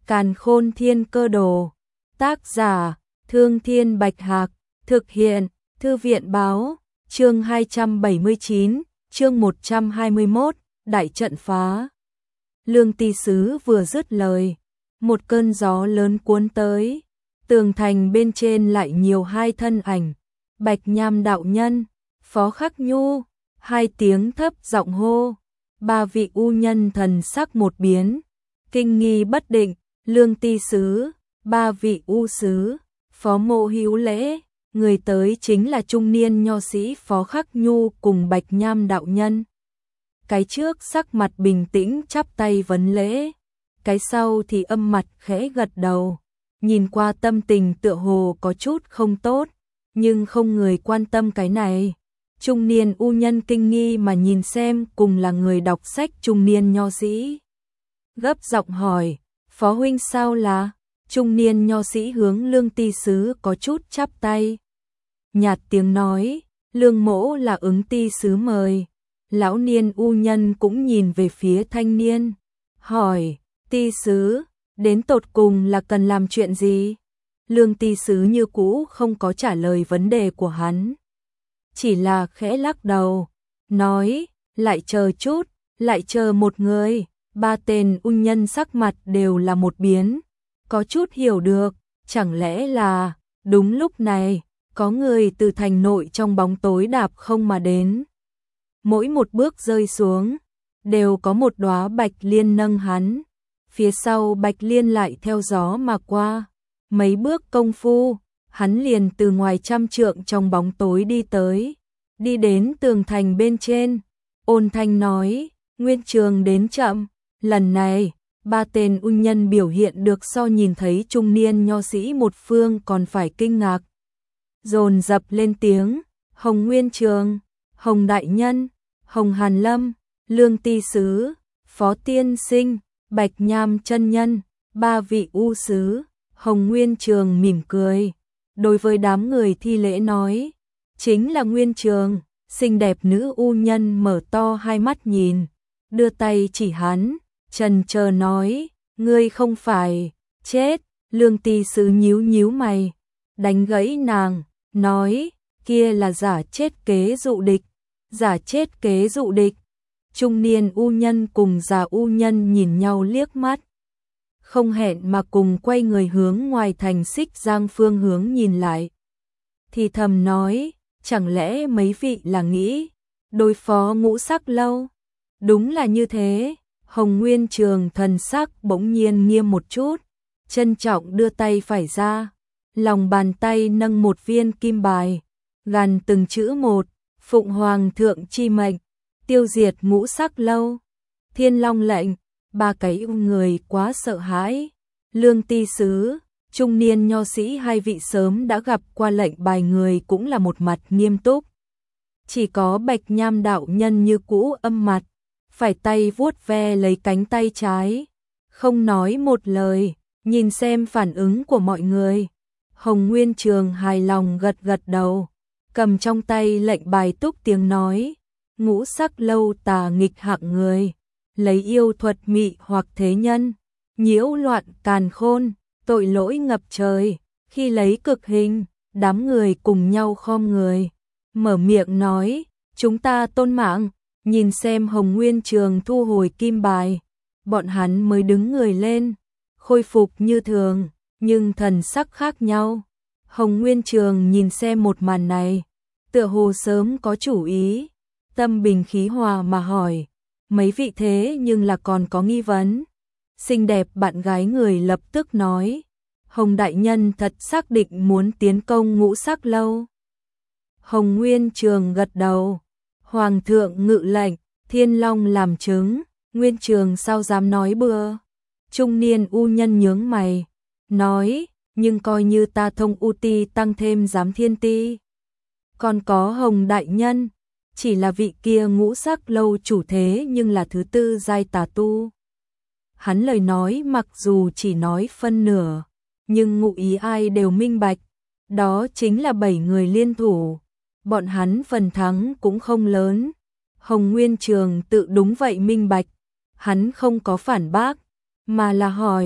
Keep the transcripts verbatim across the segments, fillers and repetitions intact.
Càn Khôn Thiên Cơ Đồ. Tác giả: Thương Thiên Bạch Hạc. Thực hiện: Thư viện Báo. Chương hai trăm bảy mươi chín, chương một trăm hai mươi mốt, đại trận phá. Lương Ty Sứ vừa dứt lời, một cơn gió lớn cuốn tới, tường thành bên trên lại nhiều hai thân ảnh, Bạch Nham đạo nhân, Phó Khắc Nhu, hai tiếng thấp giọng hô. Ba vị u nhân thần sắc một biến, kinh nghi bất định. Lương Ty Sứ, ba vị u sứ, Phó Mộ Hữu Lễ, người tới chính là trung niên nho sĩ Phó Khắc Nhu cùng Bạch Nham đạo nhân. Cái trước sắc mặt bình tĩnh chắp tay vấn lễ, cái sau thì âm mặt khẽ gật đầu, nhìn qua tâm tình tựa hồ có chút không tốt, nhưng không người quan tâm cái này. Trung niên u nhân kinh nghi mà nhìn xem cùng là người đọc sách trung niên nho sĩ. Gấp giọng hỏi, Phó huynh sao là? Trung niên nho sĩ hướng Lương Ty Sứ có chút chắp tay. Nhạt tiếng nói, Lương mỗ là ứng Ty Sứ mời. Lão niên u nhân cũng nhìn về phía thanh niên, hỏi, Ty Sứ, đến tột cùng là cần làm chuyện gì? Lương Ty Sứ như cũ không có trả lời vấn đề của hắn, chỉ là khẽ lắc đầu, nói, lại chờ chút, lại chờ một người. Ba tên u nhân sắc mặt đều là một biến, có chút hiểu được, chẳng lẽ là, đúng lúc này, có người từ thành nội trong bóng tối đạp không mà đến. Mỗi một bước rơi xuống, đều có một đóa bạch liên nâng hắn, phía sau bạch liên lại theo gió mà qua. Mấy bước công phu, hắn liền từ ngoài trăm trượng trong bóng tối đi tới, đi đến tường thành bên trên, ôn thanh nói, Nguyên Trường đến chậm. Lần này, ba tên u nhân biểu hiện được so nhìn thấy trung niên nho sĩ một phương còn phải kinh ngạc. Dồn dập lên tiếng, Hồng Nguyên Trường, Hồng Đại Nhân, Hồng Hàn Lâm, Lương Ty Sứ, Phó Tiên Sinh, Bạch Nham chân nhân, ba vị u sứ. Hồng Nguyên Trường mỉm cười, đối với đám người thi lễ nói, chính là Nguyên Trường. Xinh đẹp nữ u nhân mở to hai mắt nhìn, đưa tay chỉ hắn, chần chờ nói, ngươi không phải chết. Lương Ty Sứ nhíu nhíu mày, đánh gãy nàng, nói, kia là giả chết kế dụ địch. Giả chết kế dụ địch. Trung niên u nhân cùng già u nhân nhìn nhau liếc mắt, không hẹn mà cùng quay người hướng ngoài thành Xích Giang phương hướng nhìn lại, thì thầm nói, chẳng lẽ mấy vị là nghĩ đối phó Ngũ Sắc Lâu? Đúng là như thế. Hồng Nguyên Trường thần sắc bỗng nhiên nghiêm một chút, trân trọng đưa tay phải ra, lòng bàn tay nâng một viên kim bài, gằn từng chữ một, Phụng Hoàng thượng chi mệnh, tiêu diệt Ngũ Sắc Lâu. Thiên Long lệnh. Ba cái yêu người quá sợ hãi. Lương Ty Sứ, trung niên nho sĩ hai vị sớm đã gặp qua lệnh bài người cũng là một mặt nghiêm túc. Chỉ có Bạch Nham đạo nhân như cũ âm mặt, phải tay vuốt ve lấy cánh tay trái, không nói một lời, nhìn xem phản ứng của mọi người. Hồng Nguyên Trường hài lòng gật gật đầu, cầm trong tay lệnh bài túc tiếng nói, Ngũ Sắc Lâu tà nghịch hạng người, lấy yêu thuật mị hoặc thế nhân, nhiễu loạn càn khôn, tội lỗi ngập trời, khi lấy cực hình. Đám người cùng nhau khom người, mở miệng nói, chúng ta tôn mạng. Nhìn xem Hồng Nguyên Trường thu hồi kim bài, bọn hắn mới đứng người lên, khôi phục như thường, nhưng thần sắc khác nhau. Hồng Nguyên Trường nhìn xem một màn này, tựa hồ sớm có chủ ý, tâm bình khí hòa mà hỏi, mấy vị thế nhưng là còn có nghi vấn? Xinh đẹp bạn gái người lập tức nói, Hồng Đại Nhân thật xác định muốn tiến công Ngũ Sắc Lâu. Hồng Nguyên Trường gật đầu, Hoàng thượng ngự lệnh, Thiên Long làm chứng, Nguyên Trường sao dám nói bừa? Trung niên u nhân nhướng mày, nói, nhưng coi như ta thông u ti tăng thêm giám thiên ti. Còn có Hồng Đại Nhân, chỉ là vị kia Ngũ Sắc Lâu chủ thế nhưng là thứ tư giai tà tu. Hắn lời nói mặc dù chỉ nói phân nửa, nhưng ngụ ý ai đều minh bạch, đó chính là bảy người liên thủ, bọn hắn phần thắng cũng không lớn. Hồng Nguyên Trường tự đúng vậy minh bạch, hắn không có phản bác, mà là hỏi,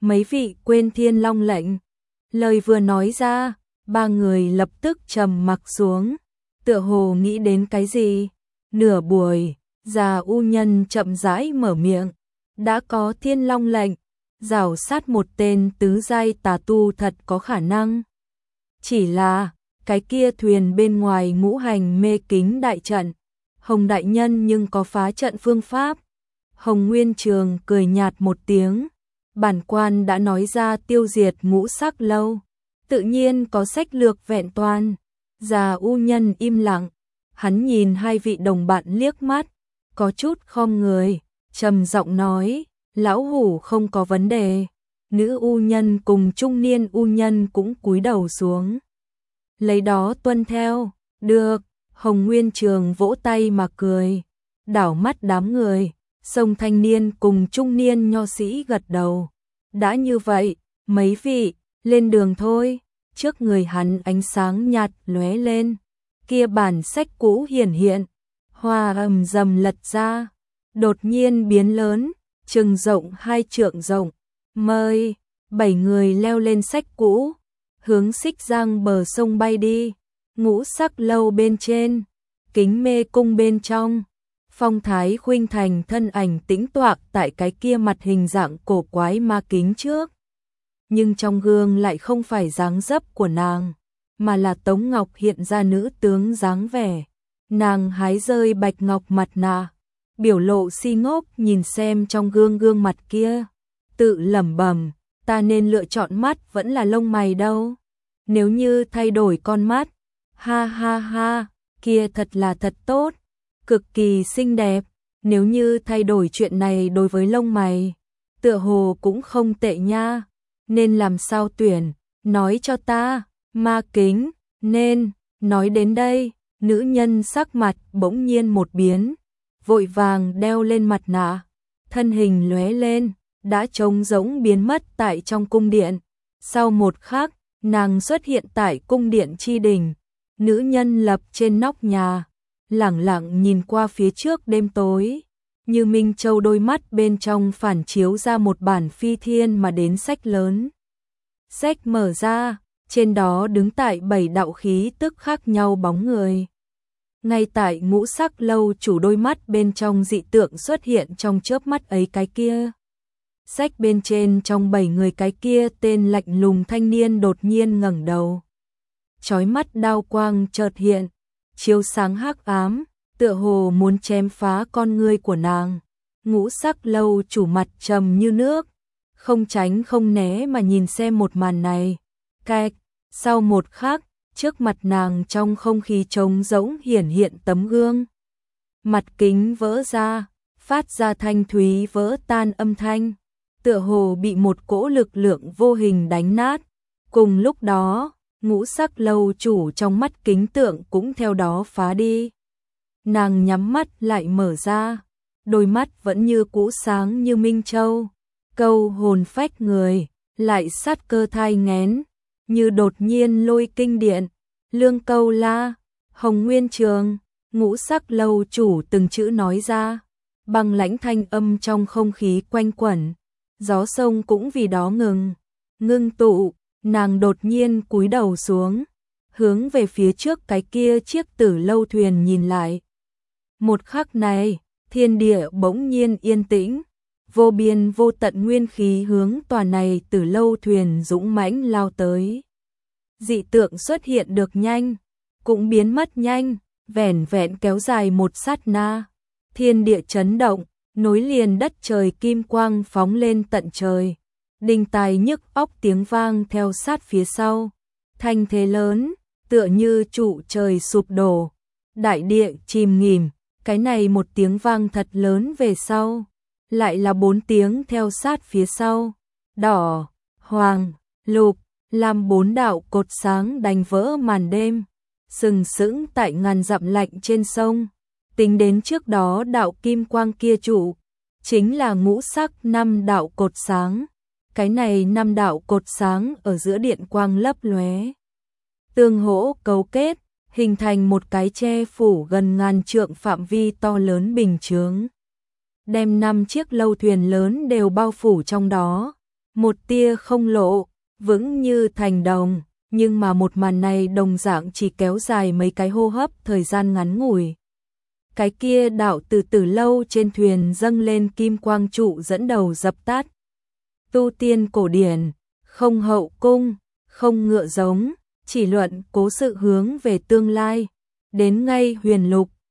mấy vị quên Thiên Long lệnh. Lời vừa nói ra, ba người lập tức trầm mặc xuống, tựa hồ nghĩ đến cái gì. Nửa buổi, già u nhân chậm rãi mở miệng, đã có Thiên Long lệnh, giảo sát một tên tứ giai tà tu thật có khả năng. Chỉ là, cái kia thuyền bên ngoài ngũ hành mê kính đại trận, Hồng đại nhân nhưng có phá trận phương pháp. Hồng Nguyên Trường cười nhạt một tiếng, bản quan đã nói ra tiêu diệt ngũ sắc lâu, tự nhiên có sách lược vẹn toàn. Già u nhân im lặng, hắn nhìn hai vị đồng bạn liếc mắt, có chút khom người, trầm giọng nói, lão hủ không có vấn đề. Nữ u nhân cùng trung niên u nhân cũng cúi đầu xuống, lấy đó tuân theo. Được. Hồng Nguyên Trường vỗ tay mà cười, đảo mắt đám người, sông thanh niên cùng trung niên nho sĩ gật đầu. Đã như vậy, mấy vị, lên đường thôi. Trước người hắn ánh sáng nhạt lóe lên, kia bản sách cũ hiển hiện, hoa ầm rầm lật ra, đột nhiên biến lớn, chừng rộng hai trượng rộng. Mời, bảy người leo lên sách cũ, hướng Xích Giang bờ sông bay đi. Ngũ sắc lâu bên trên, kính mê cung bên trong, phong thái khuynh thành thân ảnh tĩnh toạc tại cái kia mặt hình dạng cổ quái ma kính trước. Nhưng trong gương lại không phải dáng dấp của nàng, mà là Tống Ngọc hiện ra nữ tướng dáng vẻ. Nàng hái rơi bạch ngọc mặt nạ, biểu lộ si ngốc nhìn xem trong gương gương mặt kia, tự lẩm bẩm, ta nên lựa chọn mắt vẫn là lông mày đâu. Nếu như thay đổi con mắt, ha ha ha, kia thật là thật tốt, cực kỳ xinh đẹp. Nếu như thay đổi chuyện này đối với lông mày, tựa hồ cũng không tệ nha. Nên làm sao tuyển, nói cho ta. Ma kính, nên, nói đến đây, nữ nhân sắc mặt bỗng nhiên một biến, vội vàng đeo lên mặt nạ, thân hình lóe lên, đã trống rỗng biến mất tại trong cung điện. Sau một khắc, nàng xuất hiện tại cung điện chi đỉnh. Nữ nhân lập trên nóc nhà, lẳng lặng nhìn qua phía trước đêm tối, như Minh Châu đôi mắt bên trong phản chiếu ra một bản phi thiên mà đến sách lớn. Sách mở ra, trên đó đứng tại bảy đạo khí tức khác nhau bóng người. Ngay tại ngũ sắc lâu chủ đôi mắt bên trong dị tượng xuất hiện trong chớp mắt ấy cái kia. Sách bên trên trong bảy người cái kia tên lạnh lùng thanh niên đột nhiên ngẩng đầu. Chói mắt đao quang chợt hiện, chiếu sáng hắc ám, tựa hồ muốn chém phá con ngươi của nàng. Ngũ sắc lâu chủ mặt trầm như nước, không tránh không né mà nhìn xem một màn này. Cạch, sau một khắc, trước mặt nàng trong không khí trống rỗng hiển hiện tấm gương. Mặt kính vỡ ra, phát ra thanh thúy vỡ tan âm thanh, tựa hồ bị một cỗ lực lượng vô hình đánh nát. Cùng lúc đó, ngũ sắc lâu chủ trong mắt kính tượng cũng theo đó phá đi. Nàng nhắm mắt lại mở ra, đôi mắt vẫn như cũ sáng như Minh Châu, câu hồn phách người, lại sát cơ thai nghén, như đột nhiên lôi kinh điện. Lương Câu La, Hồng Nguyên Trường, ngũ sắc lâu chủ từng chữ nói ra, băng lãnh thanh âm trong không khí quanh quẩn, gió sông cũng vì đó ngừng, ngưng tụ. Nàng đột nhiên cúi đầu xuống, hướng về phía trước cái kia chiếc tử lâu thuyền nhìn lại. Một khắc này, thiên địa bỗng nhiên yên tĩnh, vô biên vô tận nguyên khí hướng tòa này tử lâu thuyền dũng mãnh lao tới. Dị tượng xuất hiện được nhanh, cũng biến mất nhanh, vẻn vẹn kéo dài một sát na. Thiên địa chấn động, nối liền đất trời kim quang phóng lên tận trời. Đinh tai nhức óc tiếng vang theo sát phía sau, thanh thế lớn, tựa như trụ trời sụp đổ, đại địa chìm nghỉm. Cái này một tiếng vang thật lớn về sau, lại là bốn tiếng theo sát phía sau, đỏ, hoàng, lục, lam bốn đạo cột sáng đánh vỡ màn đêm, sừng sững tại ngàn dặm lạnh trên sông. Tính đến trước đó đạo kim quang kia trụ, chính là ngũ sắc năm đạo cột sáng. Cái này năm đạo cột sáng ở giữa điện quang lấp lóe, tương hỗ cấu kết, hình thành một cái che phủ gần ngàn trượng phạm vi to lớn bình chướng, đem năm chiếc lâu thuyền lớn đều bao phủ trong đó. một tia không lộ, vững như thành đồng, nhưng mà một màn này đồng dạng chỉ kéo dài mấy cái hô hấp thời gian ngắn ngủi. Cái kia đạo từ từ lâu trên thuyền dâng lên kim quang trụ dẫn đầu dập tắt. Tu tiên cổ điển, không hậu cung, không ngựa giống, chỉ luận cố sự hướng về tương lai. Đến ngay huyền lục,